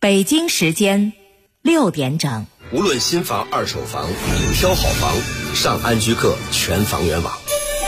北京时间6点整。 无论新房、二手房，你挑好房，上安居客全房源网。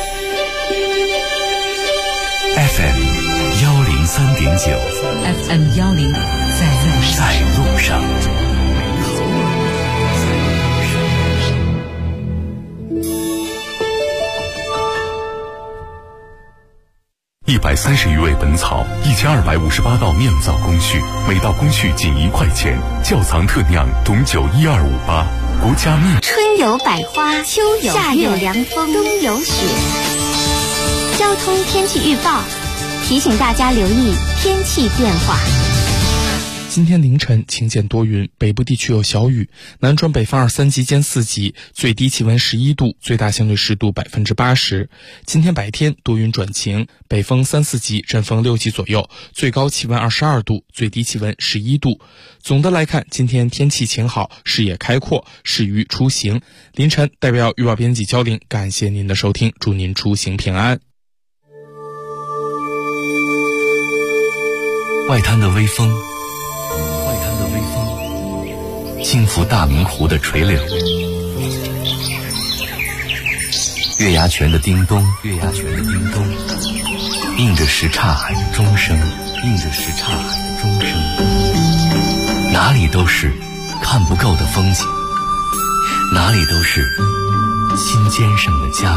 FM 103.9 FM 103 在路上。130余味本草，1258道酿造工序，每道工序仅1块钱。窖藏特酿董酒12588，国家秘。 春有百花，秋有夏有凉风，冬有雪。交通天气预报提醒大家留意天气变化。 今天凌晨晴间多云，北部地区有小雨，南转北风2、3级见4级，最低气温11度，最大相对湿度80%。今天白天多云转晴，北风3、4级，阵风6级左右，最高气温22度，最低气温11度。总的来看，今天天气晴好，视野开阔，适于出行。凌晨代表预报编辑焦玲，感谢您的收听，祝您出行平安。 外滩的微风轻拂大明湖的垂柳，月牙泉的叮咚，映着什刹海的钟声，哪里都是看不够的风景，哪里都是心尖上的家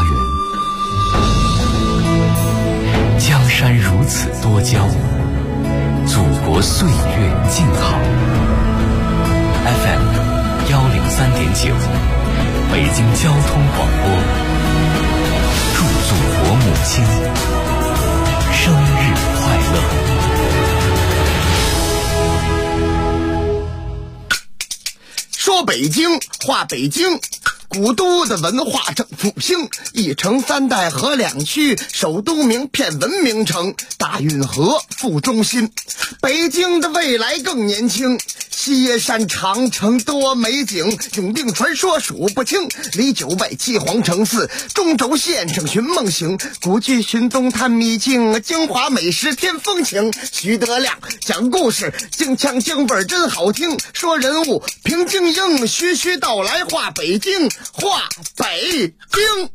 园。江山如此多娇，祖国岁月静好。FM 103.9，北京交通广播，祝祖国母亲生日快乐。 说北京话北京，古都的文化正复兴，一城3代河2区，首都名片文明城，大运河副中心。北京的未来更年轻，西山长城多美景，永定传说数不清，离9外7皇城4，中轴线上寻梦行，古剧寻踪探秘境，京华美食添风情。徐德亮讲故事，京腔京味真好听，说人物评京英，徐徐道来话北京，话北京。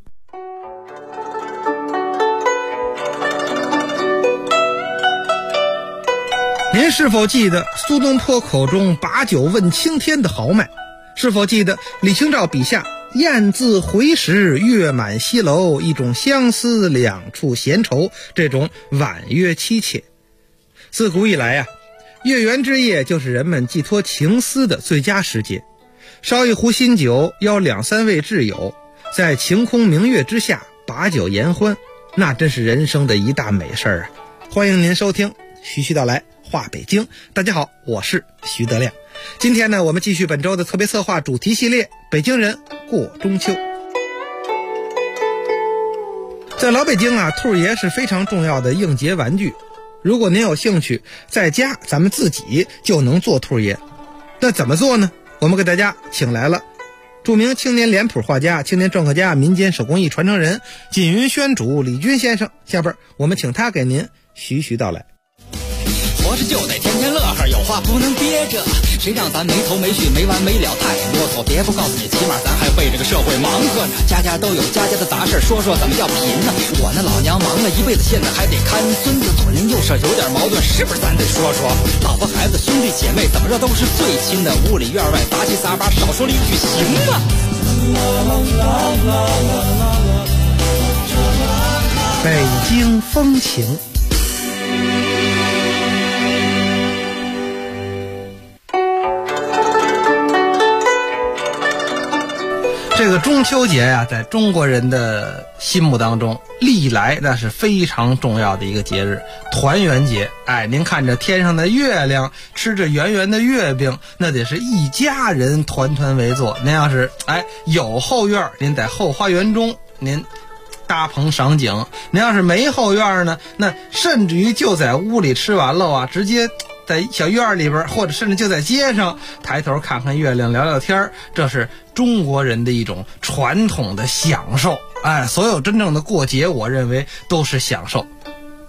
您是否记得苏东坡口中把酒问青天的豪迈？是否记得李清照笔下雁字回时，月满西楼，一种相思，两处闲愁，这种婉约凄切？自古以来月圆之夜就是人们寄托情思的最佳时节。烧一壶新酒，邀2、3位挚友，在晴空明月之下把酒言欢，那真是人生的一大美事儿啊！欢迎您收听徐徐道来话北京。大家好，我是徐德亮。今天呢，我们继续本周的特别策划主题系列，北京人过中秋。在老北京兔爷是非常重要的应节玩具。如果您有兴趣，在家咱们自己就能做兔爷。那怎么做呢？我们给大家请来了著名青年脸谱画家、青年篆刻家、民间手工艺传承人锦云宣主李军先生。下边我们请他给您徐徐道来。 活着就得天天乐呵，有话不能憋着，谁让咱没头没绪没完没了太啰嗦。别不告诉你，起码咱还为这个社会忙活着，家家都有家家的杂事，说说怎么叫贫呢？我那老娘忙了一辈子，现在还得看孙子，左邻右舍有点矛盾，是不是咱得说说？老婆孩子兄弟姐妹怎么着都是最亲的，屋里院外杂七杂八，少说了一句行吗？ 北京风情。这个中秋节在中国人的心目当中历来那是非常重要的一个节日，团圆节。您看着天上的月亮，吃着圆圆的月饼，那得是一家人团团围坐。您要是有后院，您在后花园中您搭棚赏景；您要是没后院呢，那甚至于就在屋里吃完了直接在小院里边，或者甚至就在街上抬头看看月亮聊聊天，这是中国人的一种传统的享受。所有真正的过节我认为都是享受。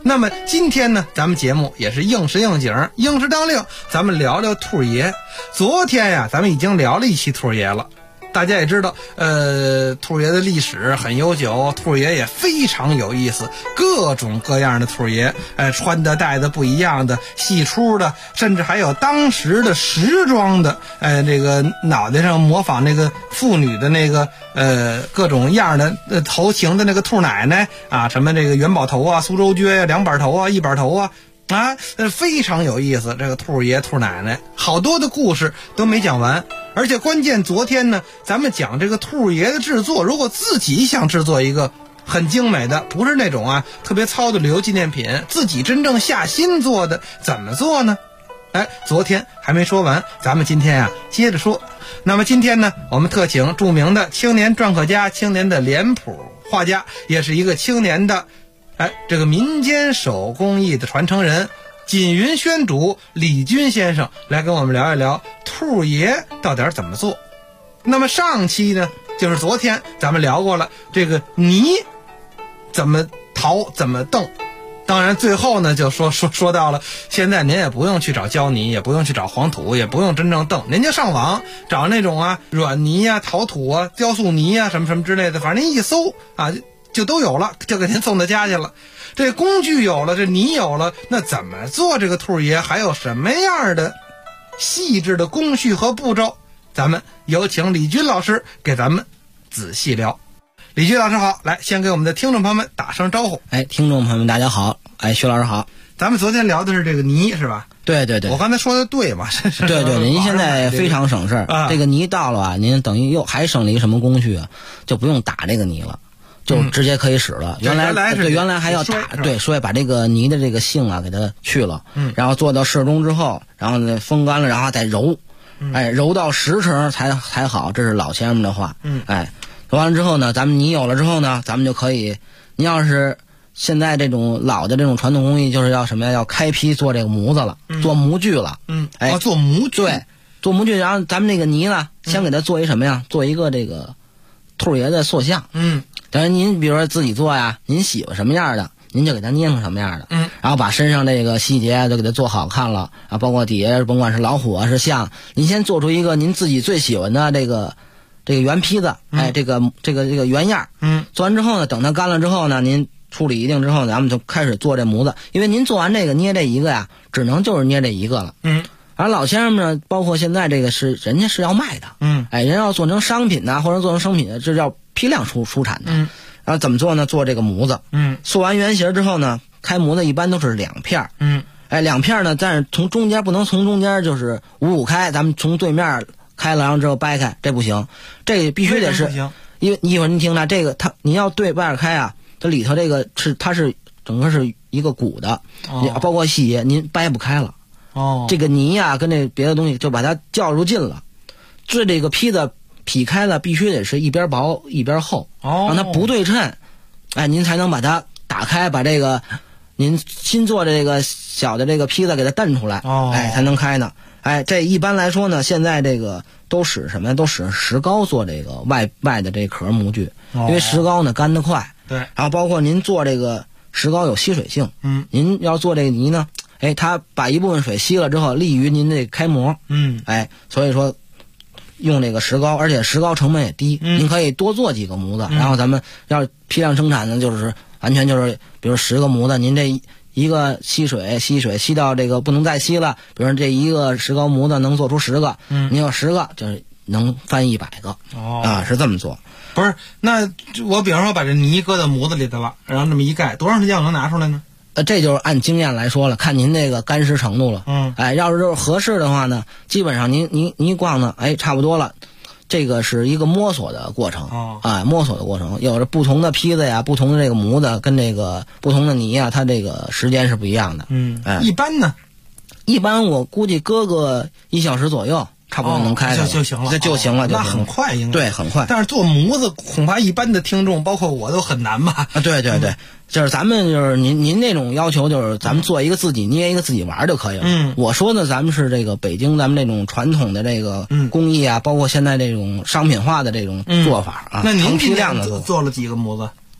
那么今天呢，咱们节目也是应时应景，应时当令，咱们聊聊兔爷。昨天呀，咱们已经聊了一期兔爷了。大家也知道，兔爷的历史很悠久，兔爷也非常有意思，各种各样的兔爷，穿的戴的不一样的，细出的，甚至还有当时的时装的，这个脑袋上模仿那个妇女的那个各种样的头型的那个兔奶奶啊，什么这个元宝头啊、苏州撅呀、两板头啊、一板头啊。非常有意思，这个兔爷兔奶奶好多的故事都没讲完，而且关键昨天呢，咱们讲这个兔爷的制作，如果自己想制作一个很精美的，不是那种特别糙的旅游纪念品，自己真正下心做的，怎么做呢？昨天还没说完，咱们今天接着说。那么今天呢，我们特请著名的青年篆刻家、青年的脸谱画家，也是一个青年的这个民间手工艺的传承人锦云宣主李军先生来跟我们聊一聊兔爷到底怎么做。那么上期呢，就是昨天咱们聊过了这个泥怎么淘怎么蹬，当然最后呢就说到了现在您也不用去找胶泥，也不用去找黄土，也不用真正蹬，您就上网找那种软泥啊、陶土啊、雕塑泥啊什么什么之类的，反正您一搜就都有了，就给您送到家去了。这工具有了，这泥有了，那怎么做这个兔爷？还有什么样的细致的工序和步骤？咱们有请李军老师给咱们仔细聊。李军老师好，来先给我们的听众朋友们打声招呼。 听众朋友们大家好，徐老师好。 咱们昨天聊的是这个泥是吧？ 对对对， 我刚才说的对嘛？ 对对，您现在非常省事儿。这个泥到了您等于又还省了一个什么工序就不用打这个泥了。就直接可以使了。原来还要打，所以把这个泥的这个性给它去了。然后做到适中之后，然后呢风干了，然后再揉，揉到10成才好，这是老先生们的话。揉完了之后呢，咱们泥有了之后呢，咱们就可以，您要是现在这种老的这种传统工艺，就是要什么呀？要开坯做这个模子了，做模具了。 做模具。 对，做模具，然后咱们这个泥呢，先给它做一什么呀？做一个这个兔爷的塑像。但是您比如说自己做呀，您喜欢什么样的，您就给它捏成什么样的。然后把身上这个细节就给它做好看了啊，包括底下甭管是老虎是象，您先做出一个您自己最喜欢的这个圆坯子，这个原样。做完之后呢，等它干了之后呢，您处理一定之后，咱们就开始做这模子。因为您做完这个捏这一个呀，只能就是捏这一个了。而老先生们呢，包括现在这个人家是要卖的。人要做成商品或者做成生品，这叫批量出产的。然后怎么做呢？做这个模子。塑完原型之后呢，开模子一般都是2片。2片呢，但是从中间不能从中间就是5开，咱们从对面开了，然后之后掰开，这不行。这必须得是，因为一会儿您听着，这个你要对外开它里头这个它是整个是一个鼓的，包括细节您掰不开了。这个泥跟这别的东西就把它较入劲了。这个坯子劈开了，必须得是一边薄一边厚，让它不对称，您才能把它打开，把这个您新做的这个小的这个坯子给它蹬出来，才能开呢。这一般来说呢，现在这个都使什么呀？都使石膏做这个外的这壳模具，因为石膏呢干得快。 对， 然后包括您做这个石膏有吸水性，您要做这个泥呢，它把一部分水吸了之后，利于您这开模。所以说用这个石膏，而且石膏成本也低，您可以多做几个模子。然后咱们要批量生产呢，就是完全就是比如10个模子，您这一个吸水吸到这个不能再吸了，比如说这一个石膏模子能做出10个，您有10个就是能翻100个。是这么做。 不是，那我比方说把这泥搁在模子里头了，然后这么一盖，多长时间我能拿出来呢？ 这就是按经验来说了，看您这个干湿程度了。要是就是合适的话呢，基本上您一逛呢，差不多了。这个是一个摸索的过程。摸索的过程，有着不同的坯子呀，不同的这个模子跟这个不同的泥它这个时间是不一样的。 一般呢？ 一般我估计搁个1小时左右。差不多能开就行了， 这就行了。 那很快应该。 对，很快。 但是做模子恐怕一般的听众，包括我都很难吧？ 对，就是咱们就是您那种要求，就是咱们做一个自己捏一个自己玩就可以了。我说的咱们是这个北京咱们这种传统的这个工艺包括现在这种商品化的这种做法那您批量的做了几个模子？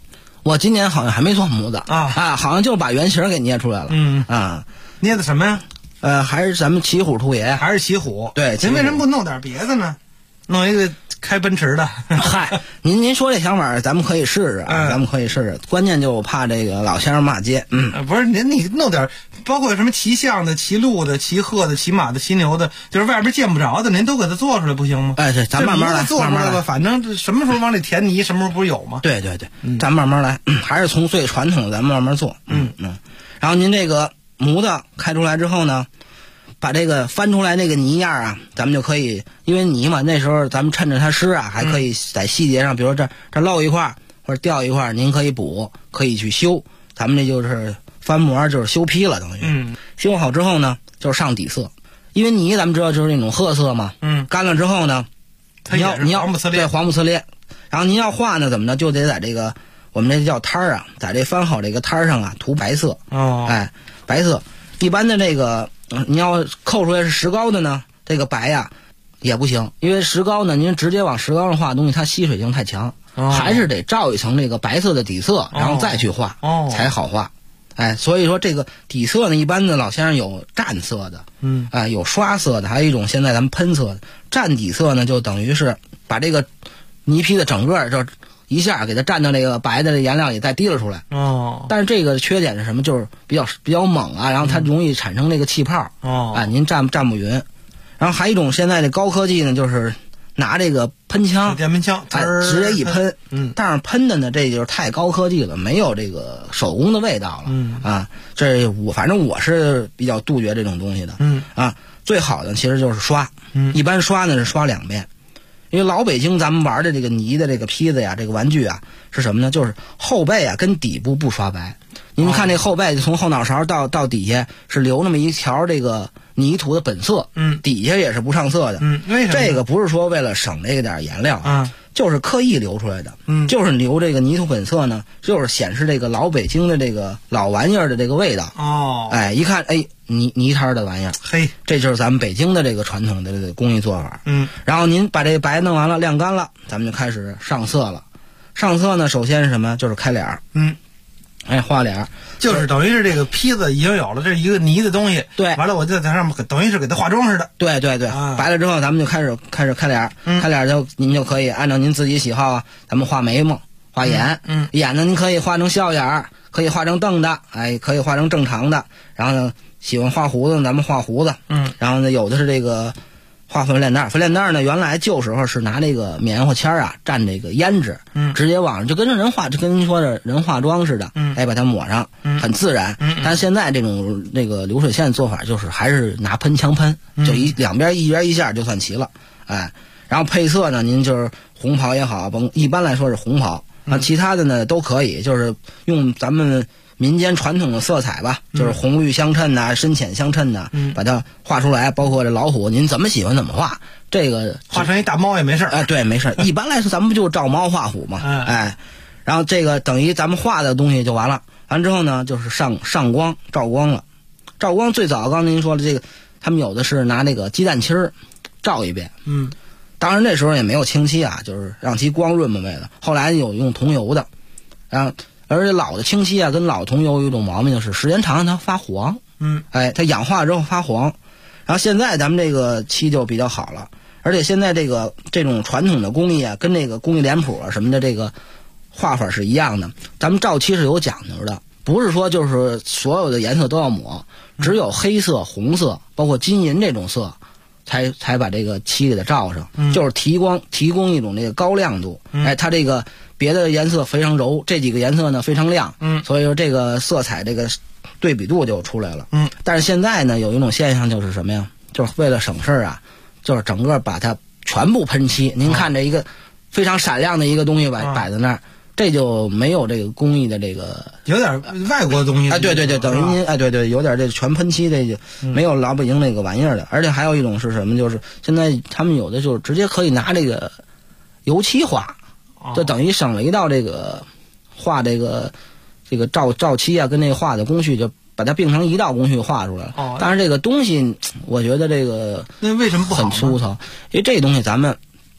我今年好像还没做模子好像就把原型给捏出来了。 捏的什么呀？ 还是咱们骑虎兔爷， 还是骑虎。 对， 您为什么不弄点别的呢？弄一个开奔驰的。 嗨，您说这想法咱们可以试试咱们可以试试。关键就怕这个老先生骂街。 不是你弄点，包括什么骑象的、骑鹿的、骑鹤的、骑马的、骑牛的，就是外边见不着的，您都给它做出来不行吗？ 对，咱慢慢来， 做出来吧。反正什么时候往里填泥，什么时候不是有吗？ 对，咱慢慢来，还是从最传统的咱们慢慢做。然后您这个模子开出来之后呢，把这个翻出来那个泥样咱们就可以，因为泥嘛，那时候咱们趁着它湿还可以在细节上，比如这漏一块或者掉一块，您可以补，可以去修。咱们这就是翻模，就是修坯了，等于。修好之后呢，就是上底色，因为泥咱们知道就是那种褐色嘛。干了之后呢，你要黄不呲裂， 对，黄不呲裂。然后您要画呢，怎么呢？就得在这个我们这叫摊儿在这翻好这个摊儿上涂白色。白色。一般的这个你要扣出来是石膏的呢，这个白也不行，因为石膏呢，您直接往石膏上画的东西，它吸水性太强，还是得罩一层这个白色的底色，然后再去画，才好画。所以说这个底色呢，一般的老先生有蘸色的，有刷色的，还有一种现在咱们喷色的。蘸底色呢，就等于是把这个泥坯的整个就一下给它蘸到这个白的颜料也再滴了出来。但是这个缺点是什么？就是比较猛然后它容易产生这个气泡。您蘸不匀。然后还有一种现在的高科技呢，就是拿这个喷枪， 电喷枪， 直接一喷。但是喷的呢，这就是太高科技了，没有这个手工的味道了。反正我是比较杜绝这种东西的。最好的其实就是刷。一般刷呢是刷2遍。因为老北京咱们玩的这个泥的这个坯子这个玩具是什么呢？就是后背跟底部不刷白。您看这后背从后脑勺到底下是留那么一条这个泥土的本色，底下也是不上色的。 为什么？ 这个不是说为了省这个点颜料就是刻意留出来的。就是留这个泥土本色呢，就是显示这个老北京的这个老玩意儿的这个味道。一看泥摊的玩意儿，这就是咱们北京的这个传统的这个工艺做法。然后您把这白弄完了，晾干了，咱们就开始上色了。上色呢，首先是什么？就是开脸。画脸， 就是等于是这个坯子已经有了这一个泥的东西。 对， 完了我就在上面等于是给它化妆似的。 对，白了之后，咱们就开始开脸。开脸您就可以按照您自己喜好咱们画眉毛、画眼。眼呢，您可以画成笑眼，可以画成瞪的，可以画成正常的。然后呢，喜欢画胡子，咱们画胡子。然后呢，有的是这个画粉脸蛋。粉脸蛋呢，原来旧时候是拿这个棉花签蘸这个胭脂，直接往上就跟人化，就跟您说的人化妆似的，把它抹上，很自然。但现在这种那个流水线做法，就是还是拿喷枪喷，就两边一边一下就算齐了。然后配色呢，您就是红袍也好，一般来说是红袍，其他的呢都可以，就是用咱们民间传统的色彩吧，就是红绿相衬深浅相衬把它画出来。包括这老虎，您怎么喜欢怎么画，这个画成一大猫也没事。 对，没事。一般来说咱们不就照猫画虎嘛。然后这个等于咱们画的东西就完了。完之后呢，就是上光照光了。照光最早刚才您说的这个，他们有的是拿那个鸡蛋清照一遍。当然那时候也没有清漆就是让其光润嘛为了。后来有用桐油的，而且老的清漆跟老桐油有一种毛病，就是时间长了它发黄。它氧化之后发黄。然后现在咱们这个漆就比较好了，而且现在这种传统的工艺跟那个工艺脸谱什么的这个画法是一样的。咱们照漆是有讲究的，不是说就是所有的颜色都要抹，只有黑色、红色，包括金银这种色，才把这个漆给它罩上，就是提供一种这个高亮度。它这个别的颜色非常柔，这几个颜色呢非常亮。所以说这个色彩这个对比度就出来了。但是现在呢，有一种现象就是什么呀？就是为了省事儿就是整个把它全部喷漆。您看这一个非常闪亮的一个东西摆在那儿，这就没有这个工艺的这个， 有点外国东西。 对，等于您对，有点这全喷漆，这就没有老北京那个玩意儿的。而且还有一种是什么？就是现在他们有的就是直接可以拿这个油漆画，就等于省了一道这个画这个照漆跟那个画的工序，就把它并成一道工序画出来了。但是这个东西，我觉得这个那为什么不好很粗糙？因为这东西咱们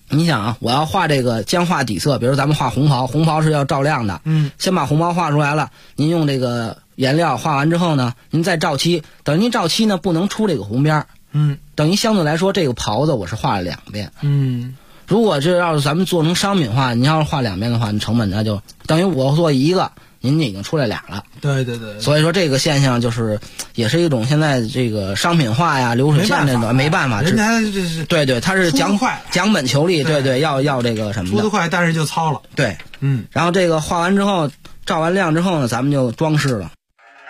你想啊，我要画这个将画底色，比如咱们画红袍，红袍是要照亮的，先把红袍画出来了，您用这个颜料画完之后呢，您再照漆，等于您照漆呢不能出这个红边儿，等于相对来说这个袍子我是画了2遍，如果这要是咱们做成商品化，你要是画2遍的话，你成本呢就等于我做一个，您已经出来俩了。 对对对。 所以说这个现象就是也是一种现在这个商品化呀、流水线这种没办法， 人家这是对对，他是讲本求利，对对，要这个什么的， 出得快，但是就糙了。 对，然后这个画完之后，照完亮之后呢，咱们就装饰了。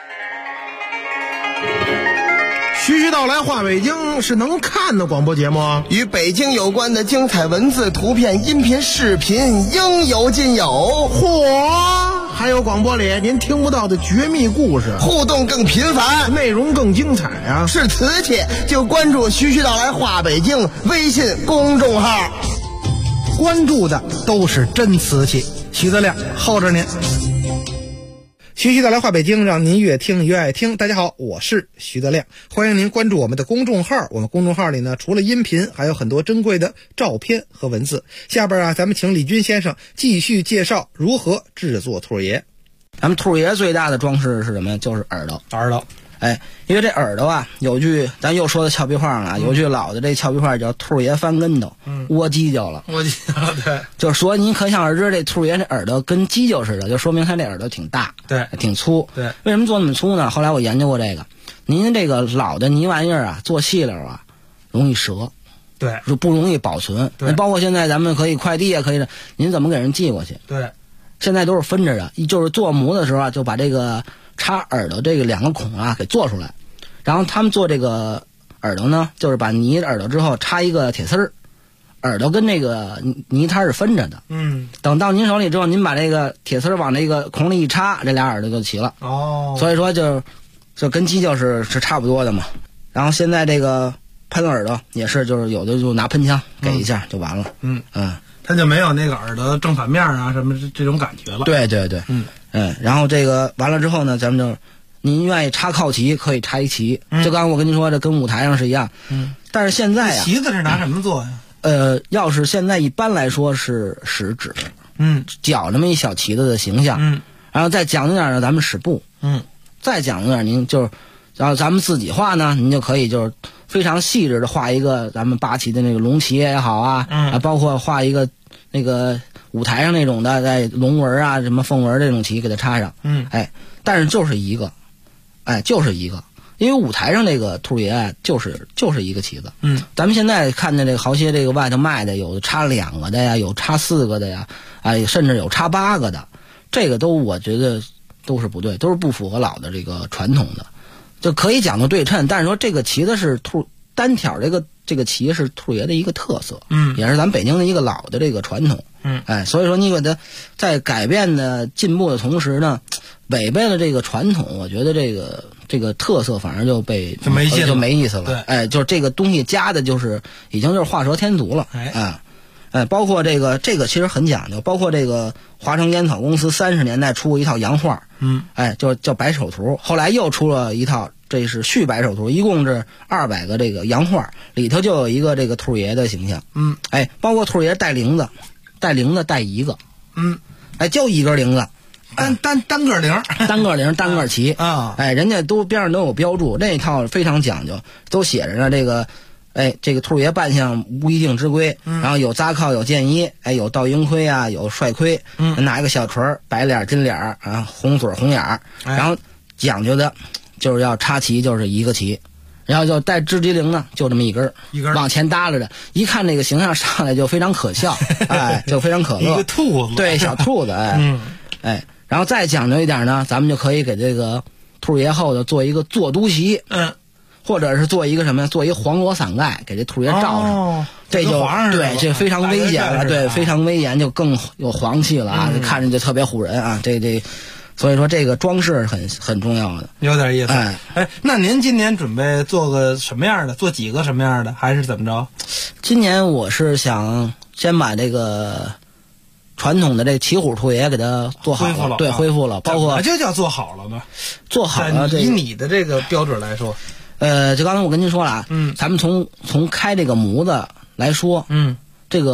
徐徐道来话北京是能看的广播节目， 与北京有关的精彩文字、图片、音频、视频应有尽有。 嚯！还有广播里您听不到的绝密故事， 互动更频繁， 内容更精彩啊！ 是瓷器就关注徐徐道来话北京微信公众号， 关注的都是真瓷器。徐德亮候着您。徐徐道来话北京，让您越听越爱听。大家好，我是徐德亮，欢迎您关注我们的公众号。我们公众号里呢，除了音频，还有很多珍贵的照片和文字。下边咱们请李军先生继续介绍如何制作兔爷。 咱们兔爷最大的装饰是什么呀？就是耳朵。 耳朵， 因为这耳朵啊，有句咱又说的俏皮话了，有句老的这俏皮话叫兔爷翻跟头，窝犄角了。 窝犄角，对， 就是说您可想而知，这兔爷这耳朵跟犄角似的，就说明他这耳朵挺大， 对， 挺粗。 对， 为什么做那么粗呢？后来我研究过这个，您这个老的泥玩意儿啊，做细了啊，容易折， 对， 就不容易保存。 对， 包括现在咱们可以快递啊，可以的，您怎么给人寄过去？ 对， 现在都是分着的，就是做模的时候啊，就把这个插耳朵这个2个孔啊给做出来。然后他们做这个耳朵呢，就是把泥耳朵之后插一个铁丝儿，耳朵跟那个泥它是分着的。等到您手里之后，您把这个铁丝往这个孔里一插，这俩耳朵就齐了。所以说就跟犄角是差不多的嘛。然后现在这个喷耳朵也是，就是有的就拿喷枪给一下就完了。 它就没有那个耳朵正反面啊什么这种感觉了。 对对对，然后这个完了之后呢，咱们就。您愿意插靠旗可以插一旗，就刚才我跟您说的，跟舞台上是一样。但是现在旗子是拿什么做呀？ 要是现在一般来说是使纸，绞这么一小旗子的形象，然后再讲究点呢，咱们使布，再讲究点，您就是，然后咱们自己画呢，您就可以就是非常细致的画一个咱们八旗的那个龙旗也好啊，包括画一个那个舞台上那种的，在龙纹啊、什么凤纹这种旗给它插上，但是就是一个。就是一个，因为舞台上这个兔爷啊，就是一个旗子。咱们现在看见这个好些这个外头卖的，有插2个的呀，有插4个的呀，甚至有插8个的，这个都我觉得都是不对，都是不符合老的这个传统的。就可以讲究对称，但是说这个旗子是单挑这个旗是兔爷的一个特色，也是咱北京的一个老的这个传统。所以说你给它在改变的进步的同时呢，违背了这个传统，我觉得这个特色反而就没意思了。 对， 就是这个东西加的就是已经就是画蛇添足了。包括这个其实很讲究，包括这个华城烟草公司30年代出过一套洋画，就叫白手图，后来又出了一套，这是续白手图，一共是200个这个洋画，里头就有一个这个兔爷的形象。包括兔爷带铃子带一个，就一根铃子， 单个铃， 单个旗啊，人家都边上都有标注，那一套非常讲究，都写着呢这个。这个兔爷扮相无一定之规，然后有扎靠，有剑衣，有倒鹰盔啊，有帅盔，拿一个小锤，白脸金脸啊，红嘴红眼，然后讲究的就是要插旗，就是一个旗，然后就带织机铃呢，就这么一根往前耷拉着，一看这个形象上来就非常可笑，就非常可乐， 一个兔子， 对，小兔子，然后再讲究一点呢，咱们就可以给这个兔爷后头做一个坐都旗，或者是做一个什么呀？做一个黄罗伞盖，给这兔爷罩上，这就对，这非常危险了，对，非常威严，就更有皇气了啊！看着就特别唬人啊！所以说这个装饰很重要的， 有点意思。那您今年准备做个什么样的？做几个什么样的？还是怎么着？ 今年我是想先把这个传统的这骑虎兔爷给它做好了，对，恢复了，包括这叫做好了吗？ 做好了， 以你的这个标准来说。 就刚才我跟您说了啊，咱们从开这个模子来说，这个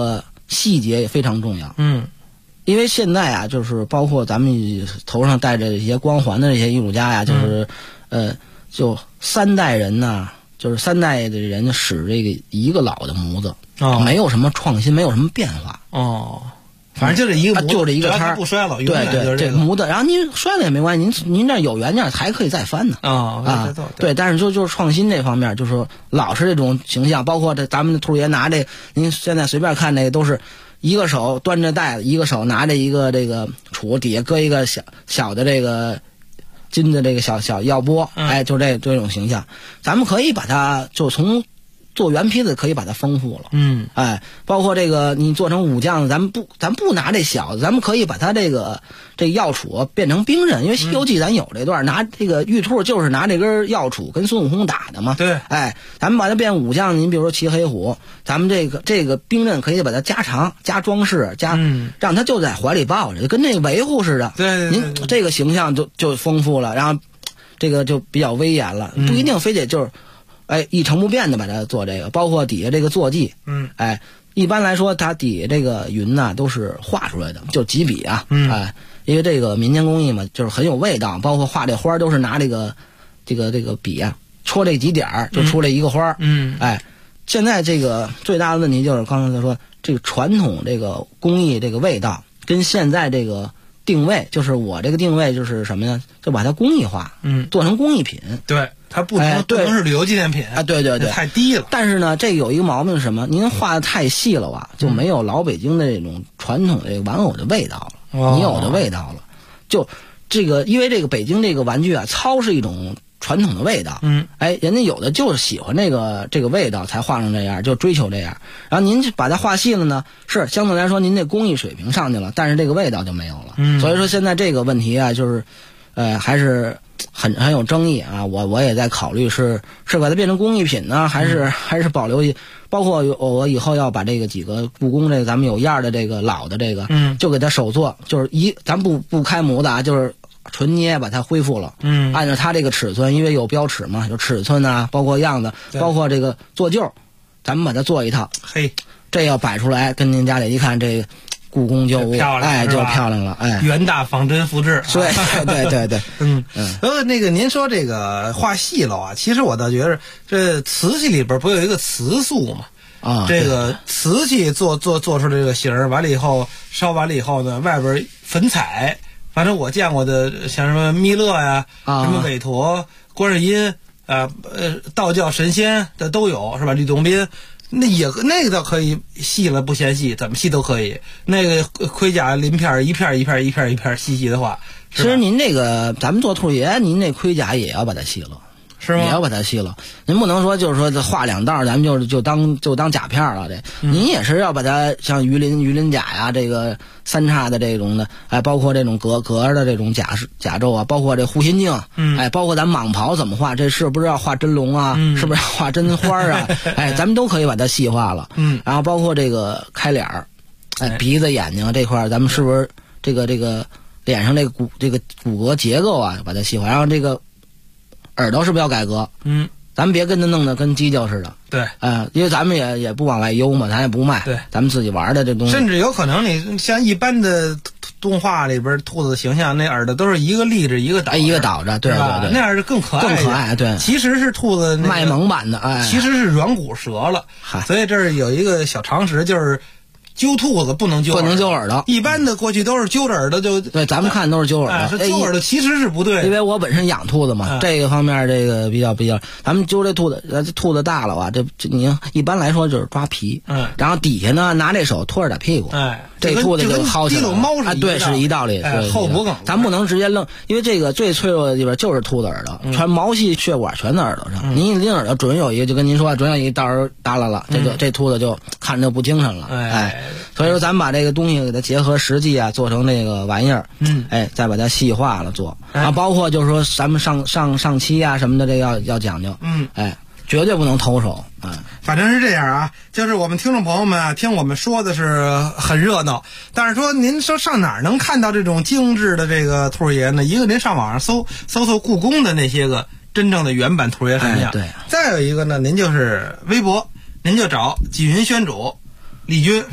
细节也非常重要。因为现在啊，就是包括咱们头上戴着一些光环的这些艺术家呀，就是就3代人呢，就是3代的人使这个一个老的模子，没有什么创新，没有什么变化。 反正就这一个模子， 就这一个摊儿， 不衰老， 对，这模子，然后您摔了也没关系，您这有原件还可以再翻呢。对，但是就是创新这方面，就是说老是这种形象，包括咱们的兔爷拿这，您现在随便看那个都是一个手端着袋子，一个手拿着一个这个杵，底下搁一个小的这个金的这个小药钵，就这种形象，咱们可以把它就从做原坯子可以把它丰富了，包括这个你做成武将，咱不拿这小的，咱们可以把它这个药杵变成兵刃，因为《西游记》咱有这段，拿这个玉兔就是拿这根药杵跟孙悟空打的嘛。 对， 咱们把它变武将，您比如说骑黑虎，咱们这个兵刃可以把它加长、加装饰、让它就在怀里抱着，跟那个维护似的。 对， 您这个形象就丰富了，然后这个就比较威严了，不一定非得就是。一成不变的把它做这个，包括底下这个坐骑，一般来说它底下这个云呢都是画出来的，就几笔啊，因为这个民间工艺嘛，就是很有味道，包括画这花都是拿这个笔啊戳这几点就出来一个花，现在这个最大的问题就是刚才说这个传统这个工艺这个味道跟现在这个定位，就是我这个定位就是什么呢？就把它工艺化，做成工艺品， 对。它不能是旅游纪念品对， 太低了。 但是呢，这有一个毛病是什么？您画的太细了吧，就没有老北京的这种传统的玩偶的味道了，泥偶的味道了。就这个，因为这个北京这个玩具啊，糙是一种传统的味道，人家有的就是喜欢这个味道才画成这样，就追求这样。然后您把它画细了呢，是相对来说您这工艺水平上去了，但是这个味道就没有了。所以说现在这个问题啊，就是还是。很有争议啊！我也在考虑是把它变成工艺品呢，还是保留包括我以后要把这个几个故宫这个咱们有样的这个老的这个，就给它手做，就是咱不开模子啊，就是纯捏把它恢复了，按照它这个尺寸，因为有标尺嘛，有尺寸啊，包括样子，包括这个做旧，咱们把它做一套，这要摆出来跟您家里一看这个。故宫旧物，就漂亮了， 元大仿真复制， 对， 那个您说这个画细了啊，其实我倒觉得这瓷器里边不有一个瓷塑嘛，这个瓷器做出这个形儿，完了以后烧完了以后呢，外边粉彩，反正我见过的像什么弥勒呀，什么韦陀、观世音道教神仙的都有，是吧？吕洞宾。那个倒可以细了不嫌细，怎么细都可以。那个盔甲鳞片一片细的话， 其实您这个咱们做兔爷，您这盔甲也要把它细了， 是吗？ 也要把它细了。您不能说就是说画2道，咱们就当甲片了。您也是要把它像鱼鳞甲呀，这个3叉的这种的，包括这种格的这种甲胄啊，包括这护心镜，包括咱蟒袍怎么画，这是不是要画真龙啊？是不是要画真花啊？咱们都可以把它细化了。然后包括这个开脸儿，鼻子眼睛这块，咱们是不是这个脸上这个骨骼结构啊，把它细化，然后这个耳朵是不是要改革？咱们别跟它弄得跟犄角似的。 对， 因为咱们也不往外邮嘛，咱也不卖。 对， 咱们自己玩的这东西。 甚至有可能你像一般的动画里边兔子的形象，那耳朵都是一个立着一个倒着，对， 那样是更可爱。 对， 其实是兔子卖萌版的， 其实是软骨折了。所以这儿有一个小常识，就是揪兔子不能揪耳朵， 一般的过去都是揪着耳朵就对，咱们看都是揪耳朵， 揪耳朵其实是不对， 因为我本身养兔子嘛，这个方面这个比较，咱们揪这兔子大了吧，这你一般来说就是抓皮，然后底下呢拿这手托着点屁股，这兔子就薅起来了，对，是一道理， 后脖梗， 咱不能直接扔，因为这个最脆弱的地方就是兔子耳朵，全毛细血管全在耳朵上，您一拎耳朵准有一个，就跟您说准有一到时候耷拉了，这兔子就看着就不精神了，所以说咱们把这个东西给它结合实际啊，做成那个玩意儿，再把它细化了做，包括就是说咱们上漆啊什么的，这要讲究，绝对不能偷手， 反正是这样啊，就是我们听众朋友们啊，听我们说的是很热闹，但是说您说上哪儿能看到这种精致的这个兔爷呢？一个您上网上搜故宫的那些个真正的原版兔爷神像， 对， 再有一个呢，您就是微博，您就找纪云轩主李军是吧？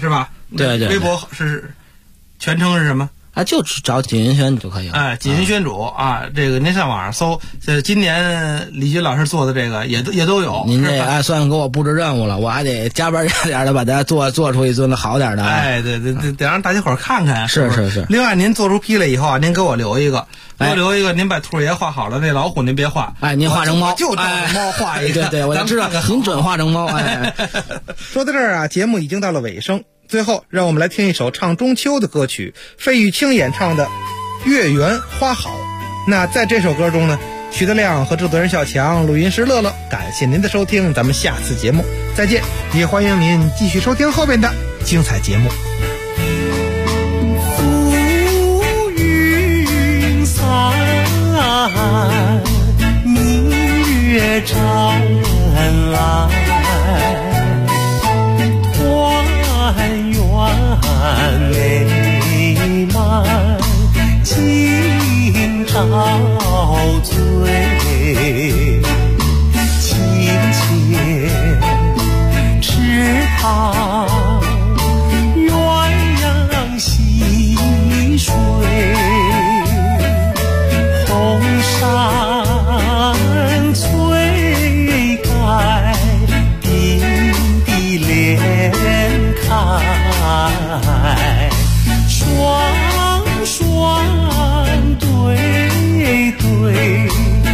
对对， 微博是全称是什么？ 就找锦云轩就可以了。 锦云轩主这个您上网上搜，今年李军老师做的这个也都有。 您这算给我布置任务了，我还得加班加点的把它做出一尊好点的。 对，得让大家伙看看。 是。 另外，您做出批来以后您给我留一个，您把兔爷画好了，那老虎您别画。 您画成猫， 就照着猫画一个。 对，我就知道您准画成猫。 说到这儿节目已经到了尾声。最后，让我们来听一首唱中秋的歌曲，费玉清演唱的《月圆花好》。那在这首歌中呢，徐德亮和制作人小强，录音师乐乐，感谢您的收听，咱们下次节目再见，也欢迎您继续收听后边的精彩节目。 浮云散，明月照人来。美满今朝醉，清浅池塘鸳鸯戏水，红山翠盖并蒂莲开，双双对对，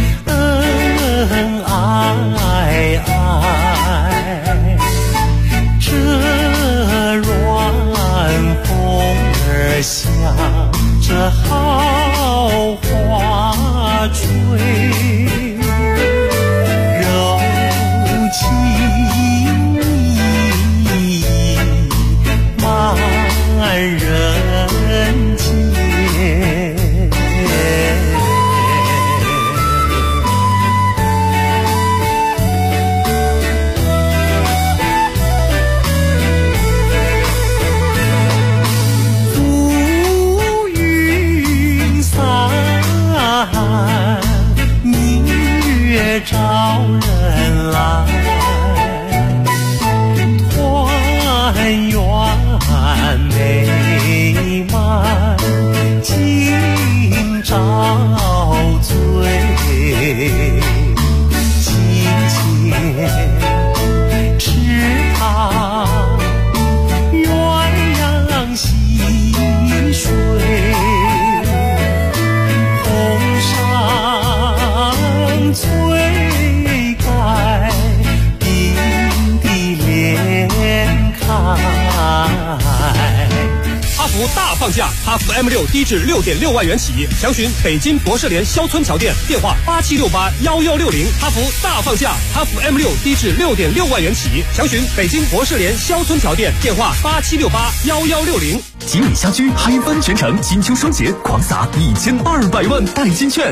恩爱爱，这软风儿向着好花吹，柔情蜜满人间。浮云散，明月照人来，团圆美满今朝醉，清浅池塘鸳鸯戏水，红山翠盖并蒂莲开。 哈弗大放价，哈弗 M6 低至6.6万元起，详询北京博士联肖村桥店，电话87681160。哈弗大放价，哈弗 M6 低至6.6万元起，详询北京博士联肖村桥店，电话87681160。 吉利家居嗨翻全城，金秋双节狂撒1200万代金券。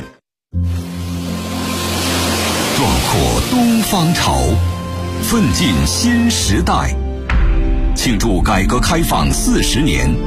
壮阔东方潮，奋进新时代，庆祝改革开放40年。